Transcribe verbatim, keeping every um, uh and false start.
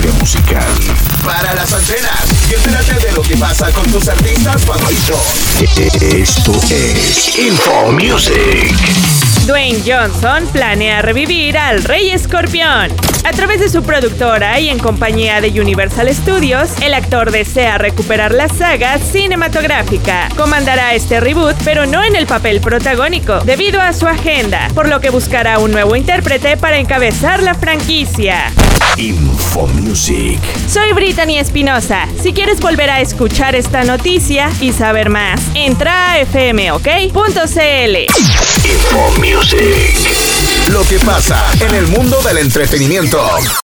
industria musical. Para las antenas y entérate de lo que pasa con tus artistas favoritos. Esto es Info Music. Dwayne Johnson planea revivir al Rey Escorpión. A través de su productora y en compañía de Universal Studios, el actor desea recuperar la saga cinematográfica. Comandará este reboot, pero no en el papel protagónico, debido a su agenda, por lo que buscará un nuevo intérprete para encabezar la franquicia. Info Music. Soy Brittany Espinosa. Si quieres volver a escuchar esta noticia y saber más, entra a f m ok punto c l. Info Music. Lo que pasa en el mundo del entretenimiento.